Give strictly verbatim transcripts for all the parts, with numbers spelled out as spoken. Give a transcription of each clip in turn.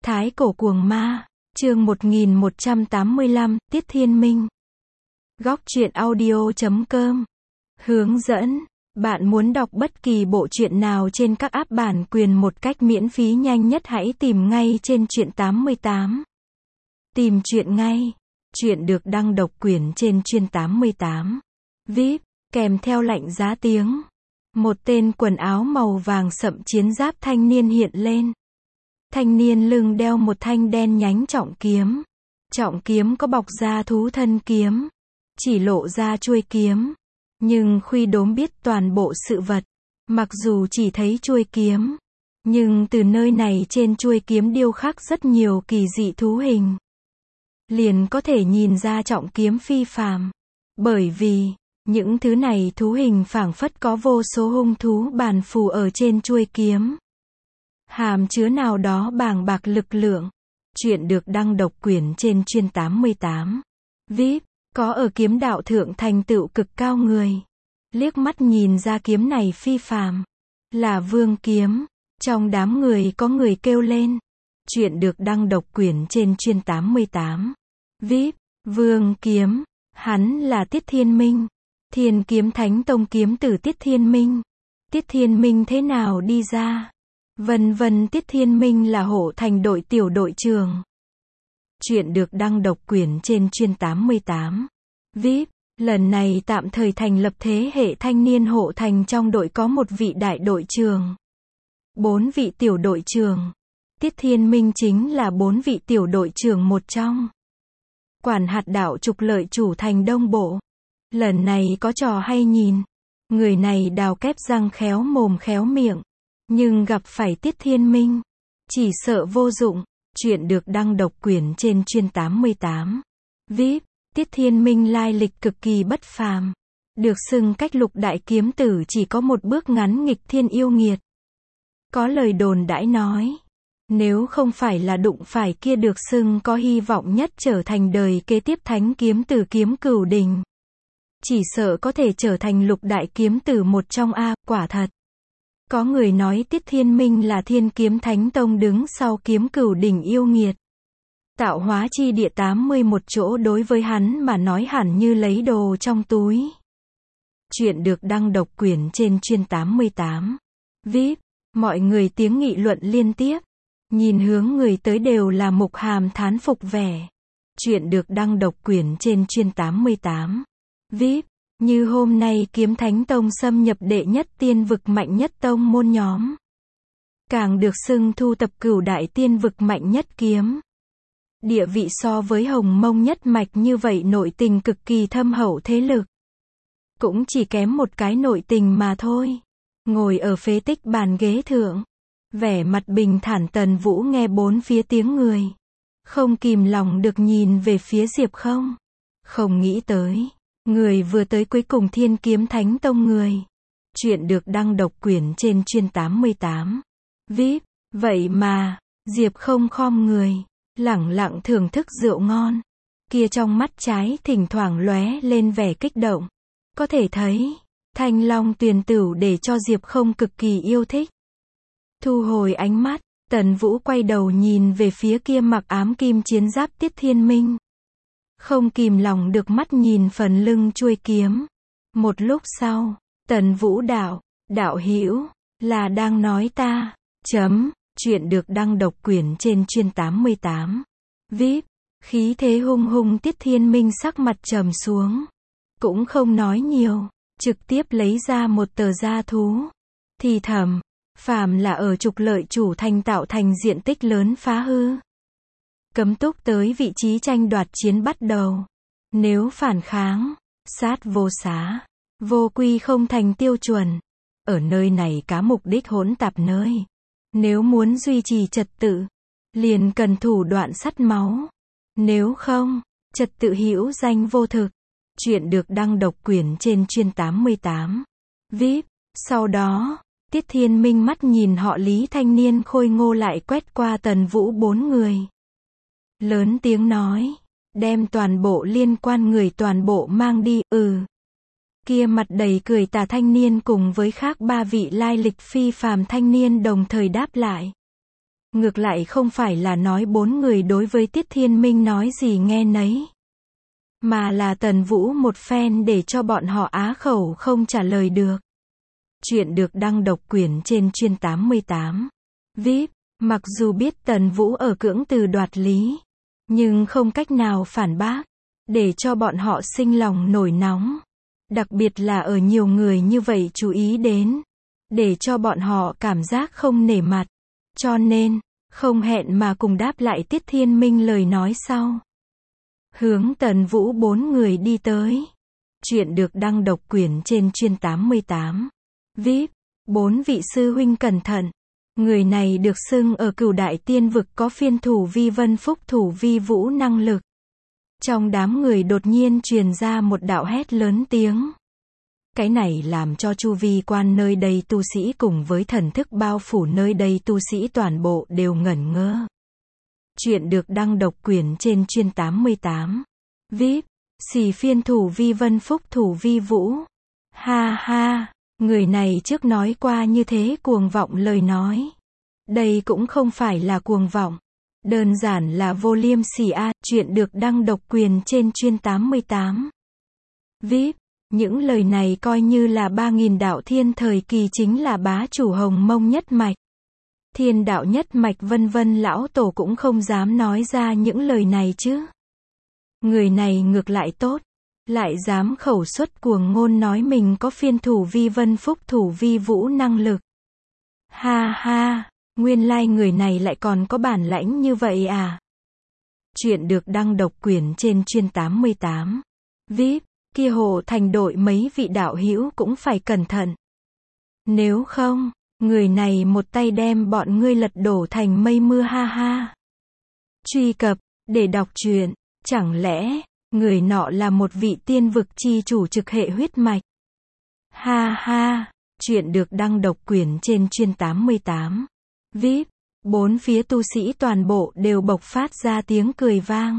Thái cổ cuồng ma, chương một nghìn một trăm tám mươi lăm, Tiết Thiên Minh. Góc truyện audio chấm com. Hướng dẫn. Bạn muốn đọc bất kỳ bộ truyện nào trên các app bản quyền một cách miễn phí nhanh nhất hãy tìm ngay trên truyện tám mươi tám. Tìm truyện ngay. Truyện được đăng độc quyền trên truyện tám mươi tám. vê i pê, kèm theo lệnh giá tiếng. Một tên quần áo màu vàng sậm chiến giáp thanh niên hiện lên. Thanh niên lưng đeo một thanh đen nhánh trọng kiếm. Trọng kiếm có bọc da thú thân kiếm. Chỉ lộ ra chuôi kiếm. Nhưng Khuy Đốm biết toàn bộ sự vật. Mặc dù chỉ thấy chuôi kiếm. Nhưng từ nơi này trên chuôi kiếm điêu khắc rất nhiều kỳ dị thú hình. Liền có thể nhìn ra trọng kiếm phi phàm. Bởi vì, những thứ này thú hình phảng phất có vô số hung thú bàn phù ở trên chuôi kiếm. Hàm chứa nào đó bàng bạc lực lượng. Chuyện được đăng độc quyền trên truyện tám mươi tám. vê i pê, có ở kiếm đạo thượng thành tựu cực cao người. Liếc mắt nhìn ra kiếm này phi phàm. Là vương kiếm. Trong đám người có người kêu lên. Chuyện được đăng độc quyền trên truyện tám mươi tám. vê i pê, vương kiếm. Hắn là Tiết Thiên Minh. Thiên Kiếm Thánh Tông kiếm tử Tiết Thiên Minh. Tiết Thiên Minh thế nào đi ra? Vân vân Tiết Thiên Minh là Hổ Thành đội tiểu đội trưởng. Chuyện được đăng độc quyền trên truyện tám mươi tám. vê i pê, lần này tạm thời thành lập thế hệ thanh niên Hổ Thành trong đội có một vị đại đội trưởng. Bốn vị tiểu đội trưởng. Tiết Thiên Minh chính là bốn vị tiểu đội trưởng một trong. Quản hạt đạo trục lợi chủ thành Đông Bộ. Lần này có trò hay nhìn. Người này đào kép răng khéo mồm khéo miệng. Nhưng gặp phải Tiết Thiên Minh. Chỉ sợ vô dụng. Chuyện được đăng độc quyền trên truyện tám mươi tám. vê i pê, Tiết Thiên Minh lai lịch cực kỳ bất phàm. Được xưng cách lục đại kiếm tử chỉ có một bước ngắn nghịch thiên yêu nghiệt. Có lời đồn đãi nói. Nếu không phải là đụng phải kia được xưng có hy vọng nhất trở thành đời kế tiếp thánh kiếm tử Kiếm Cửu Đình. Chỉ sợ có thể trở thành lục đại kiếm tử một trong a, quả thật. Có người nói Tiết Thiên Minh là Thiên Kiếm Thánh Tông đứng sau Kiếm Cửu Đình yêu nghiệt. Tạo hóa chi địa tám mươi mốt chỗ đối với hắn mà nói hẳn như lấy đồ trong túi. Chuyện được đăng độc quyền trên truyện tám mươi tám. vê i pê, mọi người tiếng nghị luận liên tiếp. Nhìn hướng người tới đều là Mục Hàm thán phục vẻ. Chuyện được đăng độc quyền trên truyện tám mươi tám. vê i pê, như hôm nay Kiếm Thánh Tông xâm nhập đệ nhất tiên vực mạnh nhất tông môn nhóm. Càng được xưng thu tập cửu đại tiên vực mạnh nhất kiếm. Địa vị so với Hồng Mông nhất mạch như vậy nội tình cực kỳ thâm hậu thế lực. Cũng chỉ kém một cái nội tình mà thôi. Ngồi ở phế tích bàn ghế thượng. Vẻ mặt bình thản Tần Vũ nghe bốn phía tiếng người. Không kìm lòng được nhìn về phía Diệp Không. Không nghĩ tới. Người vừa tới cuối cùng Thiên Kiếm Thánh Tông người. Chuyện được đăng độc quyền trên truyện tám mươi tám. vê i pê, vậy mà, Diệp Không khom người. Lẳng lặng thưởng thức rượu ngon. Kia trong mắt trái thỉnh thoảng lóe lên vẻ kích động. Có thể thấy, Thanh Long Tuyền Tửu để cho Diệp Không cực kỳ yêu thích. Thu hồi ánh mắt, Tần Vũ quay đầu nhìn về phía kia mặc ám kim chiến giáp Tiết Thiên Minh. Không kìm lòng được mắt nhìn phần lưng chuôi kiếm. Một lúc sau, Tần Vũ đạo, đạo hữu, là đang nói ta, chấm, chuyện được đăng độc quyền trên truyện tám mươi tám. vê i pê, khí thế hung hung Tiết Thiên Minh sắc mặt trầm xuống. Cũng không nói nhiều, trực tiếp lấy ra một tờ da thú. Thì thầm, phàm là ở trục lợi chủ thành tạo thành diện tích lớn phá hư. Cấm túc tới vị trí tranh đoạt chiến bắt đầu. Nếu phản kháng, sát vô xá, vô quy không thành tiêu chuẩn. Ở nơi này cá mục đích hỗn tạp nơi. Nếu muốn duy trì trật tự, liền cần thủ đoạn sắt máu. Nếu không, trật tự hữu danh vô thực. Chuyện được đăng độc quyền trên truyện tám mươi tám. vê i pê, sau đó, Tiết Thiên Minh mắt nhìn họ Lý thanh niên khôi ngô lại quét qua Tần Vũ bốn người. Lớn tiếng nói, đem toàn bộ liên quan người toàn bộ mang đi, ừ. Kia mặt đầy cười tà thanh niên cùng với khác ba vị lai lịch phi phàm thanh niên đồng thời đáp lại. Ngược lại không phải là nói bốn người đối với Tiết Thiên Minh nói gì nghe nấy. Mà là Tần Vũ một phen để cho bọn họ á khẩu không trả lời được. Chuyện được đăng độc quyền trên chuyên tám mươi tám. vê i pê, mặc dù biết Tần Vũ ở cưỡng từ đoạt lý, nhưng không cách nào phản bác, để cho bọn họ sinh lòng nổi nóng. Đặc biệt là ở nhiều người như vậy chú ý đến, để cho bọn họ cảm giác không nể mặt. Cho nên, không hẹn mà cùng đáp lại Tiết Thiên Minh lời nói sau. Hướng Tần Vũ bốn người đi tới. Chuyện được đăng độc quyền trên chuyên tám mươi tám. vê i pê, bốn vị sư huynh cẩn thận. Người này được xưng ở Cửu Đại Tiên Vực có phiên thủ vi vân phúc thủ vi vũ năng lực. Trong đám người đột nhiên truyền ra một đạo hét lớn tiếng. Cái này làm cho chu vi quan nơi đây tu sĩ cùng với thần thức bao phủ nơi đây tu sĩ toàn bộ đều ngẩn ngơ. Chuyện được đăng độc quyền trên chuyên tám mươi tám. vê i pê, xì phiên thủ vi vân phúc thủ vi vũ. Ha ha, người này trước nói qua như thế cuồng vọng lời nói. Đây cũng không phải là cuồng vọng. Đơn giản là vô liêm sỉ a. Chuyện được đăng độc quyền trên chuyên tám mươi tám. vê i pê, những lời này coi như là ba nghìn đạo thiên thời kỳ chính là bá chủ Hồng Mông nhất mạch. Thiên đạo nhất mạch vân vân lão tổ cũng không dám nói ra những lời này chứ. Người này ngược lại tốt, lại dám khẩu xuất cuồng ngôn nói mình có phiên thủ vi vân phúc thủ vi vũ năng lực. Ha ha, nguyên lai người này lại còn có bản lãnh như vậy à. Chuyện được đăng độc quyền trên chuyên tám mươi tám. vê i pê, kia hộ thành đội mấy vị đạo hữu cũng phải cẩn thận. Nếu không, người này một tay đem bọn ngươi lật đổ thành mây mưa ha ha. Truy cập, để đọc truyện, chẳng lẽ, người nọ là một vị tiên vực chi chủ trực hệ huyết mạch. Ha ha, chuyện được đăng độc quyền trên chuyên tám mươi tám. vê i pê, bốn phía tu sĩ toàn bộ đều bộc phát ra tiếng cười vang.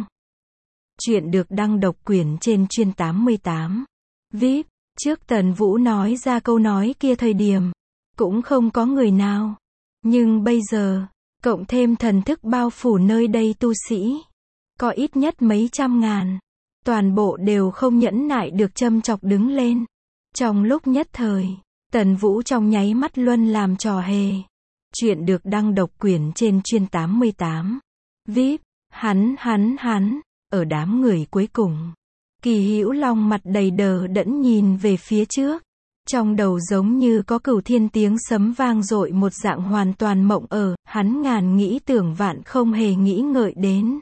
Chuyện được đăng độc quyền trên chuyên tám mươi tám. vê i pê, trước Tần Vũ nói ra câu nói kia thời điểm, cũng không có người nào. Nhưng bây giờ, cộng thêm thần thức bao phủ nơi đây tu sĩ, có ít nhất mấy trăm ngàn, toàn bộ đều không nhẫn nại được châm chọc đứng lên. Trong lúc nhất thời, Tần Vũ trong nháy mắt luân làm trò hề. Chuyện được đăng độc quyền trên chuyên tám mươi tám. vê i pê, hắn hắn hắn, ở đám người cuối cùng. Kỳ Hữu Long mặt đầy đờ đẫn nhìn về phía trước. Trong đầu giống như có cửu thiên tiếng sấm vang dội một dạng hoàn toàn mộng ở, hắn ngàn nghĩ tưởng vạn không hề nghĩ ngợi đến.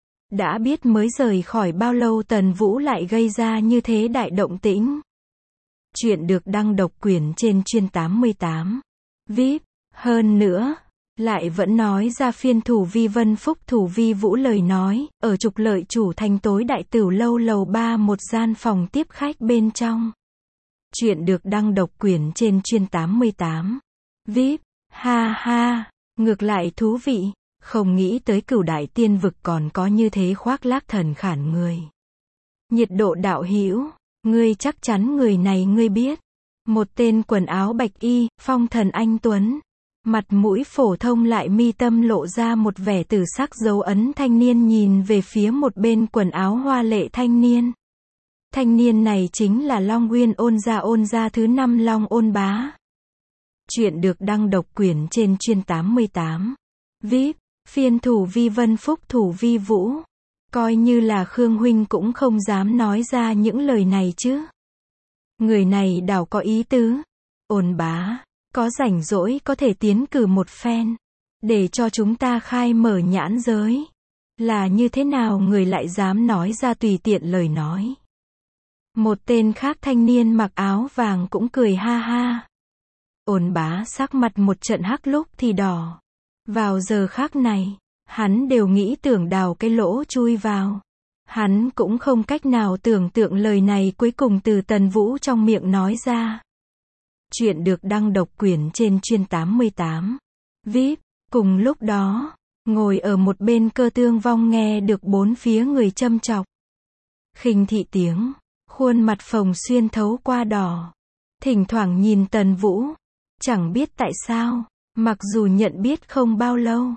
Đã biết mới rời khỏi bao lâu Tần Vũ lại gây ra như thế đại động tĩnh. Chuyện được đăng độc quyền trên chuyên tám mươi tám. vê i pê, hơn nữa, lại vẫn nói ra phiên thủ vi vân phúc thủ vi vũ lời nói, ở trục lợi chủ thành tối đại tửu lâu lầu ba một gian phòng tiếp khách bên trong. Chuyện được đăng độc quyền trên chuyên tám mươi tám. vê i pê, ha ha, ngược lại thú vị, không nghĩ tới Cửu Đại Tiên Vực còn có như thế khoác lác thần khản người. Nhiệt Độ đạo hữu, ngươi chắc chắn người này ngươi biết. Một tên quần áo bạch y, phong thần anh tuấn, mặt mũi phổ thông lại mi tâm lộ ra một vẻ tử sắc dấu ấn thanh niên nhìn về phía một bên quần áo hoa lệ thanh niên. Thanh niên này chính là Long Nguyên Ôn gia Ôn gia thứ năm Long Ôn Bá. Chuyện được đăng độc quyền trên chuyên tám mươi tám. vê i pê, phiên thủ vi vân phúc thủ vi vũ. Coi như là Khương huynh cũng không dám nói ra những lời này chứ. Người này đảo có ý tứ. Ôn bá, có rảnh rỗi có thể tiến cử một phen, để cho chúng ta khai mở nhãn giới. Là như thế nào người lại dám nói ra tùy tiện lời nói. Một tên khác thanh niên mặc áo vàng cũng cười ha ha. Ôn bá sắc mặt một trận hắc lúc thì đỏ. Vào giờ khác này, hắn đều nghĩ tưởng đào cái lỗ chui vào. Hắn cũng không cách nào tưởng tượng lời này cuối cùng từ Tần Vũ trong miệng nói ra. Chuyện được đăng độc quyền trên chuyên tám mươi tám. vê i pê, cùng lúc đó, ngồi ở một bên Cơ Tương Vong nghe được bốn phía người châm chọc. Khinh thị tiếng, khuôn mặt phồng xuyên thấu qua đỏ. Thỉnh thoảng nhìn Tần Vũ, chẳng biết tại sao, mặc dù nhận biết không bao lâu,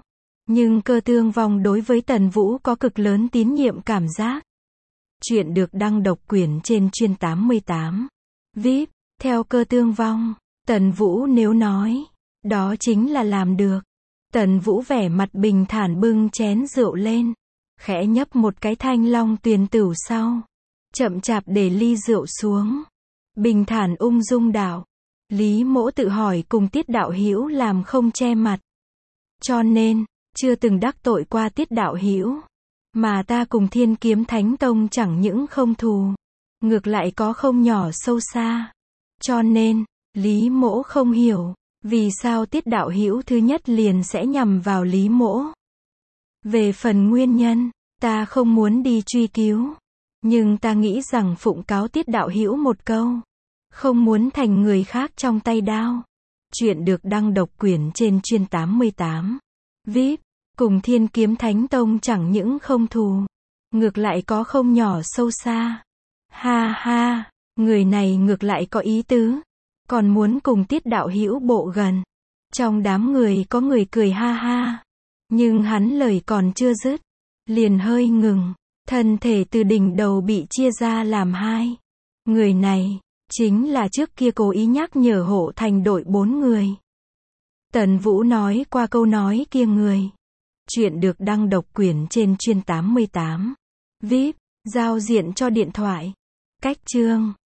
Nhưng Cơ Tương Vong đối với Tần Vũ có cực lớn tín nhiệm cảm giác. Chuyện được đăng độc quyền trên chuyên tám mươi tám. vê i pê, theo Cơ Tương Vong, Tần Vũ nếu nói, đó chính là làm được. Tần Vũ vẻ mặt bình thản bưng chén rượu lên, khẽ nhấp một cái Thanh Long Tuyền Tửu sau, chậm chạp để ly rượu xuống, bình thản ung dung đạo: Lý Mỗ tự hỏi cùng Tiết đạo hữu làm không che mặt, cho nên chưa từng đắc tội qua Tiết đạo hữu, mà ta cùng Thiên Kiếm Thánh Tông chẳng những không thù, ngược lại có không nhỏ sâu xa, cho nên Lý Mỗ không hiểu vì sao Tiết đạo hữu thứ nhất liền sẽ nhằm vào Lý Mỗ. Về phần nguyên nhân, ta không muốn đi truy cứu, nhưng ta nghĩ rằng phụng cáo Tiết đạo hữu một câu, không muốn thành người khác trong tay đao. Chuyện được đăng độc quyền trên chuyên tám mươi tám. vê i pê, cùng Thiên Kiếm Thánh Tông chẳng những không thù, ngược lại có không nhỏ sâu xa. Ha ha, người này ngược lại có ý tứ, còn muốn cùng Tiết đạo hữu bộ gần. Trong đám người có người cười ha ha, nhưng hắn lời còn chưa dứt, liền hơi ngừng, thân thể từ đỉnh đầu bị chia ra làm hai. Người này chính là trước kia cố ý nhắc nhở Hộ Thành đội bốn người. Tần Vũ nói qua câu nói kia người. Chuyện được đăng độc quyền trên chuyên tám mươi tám. vê i pê, giao diện cho điện thoại. Cách chương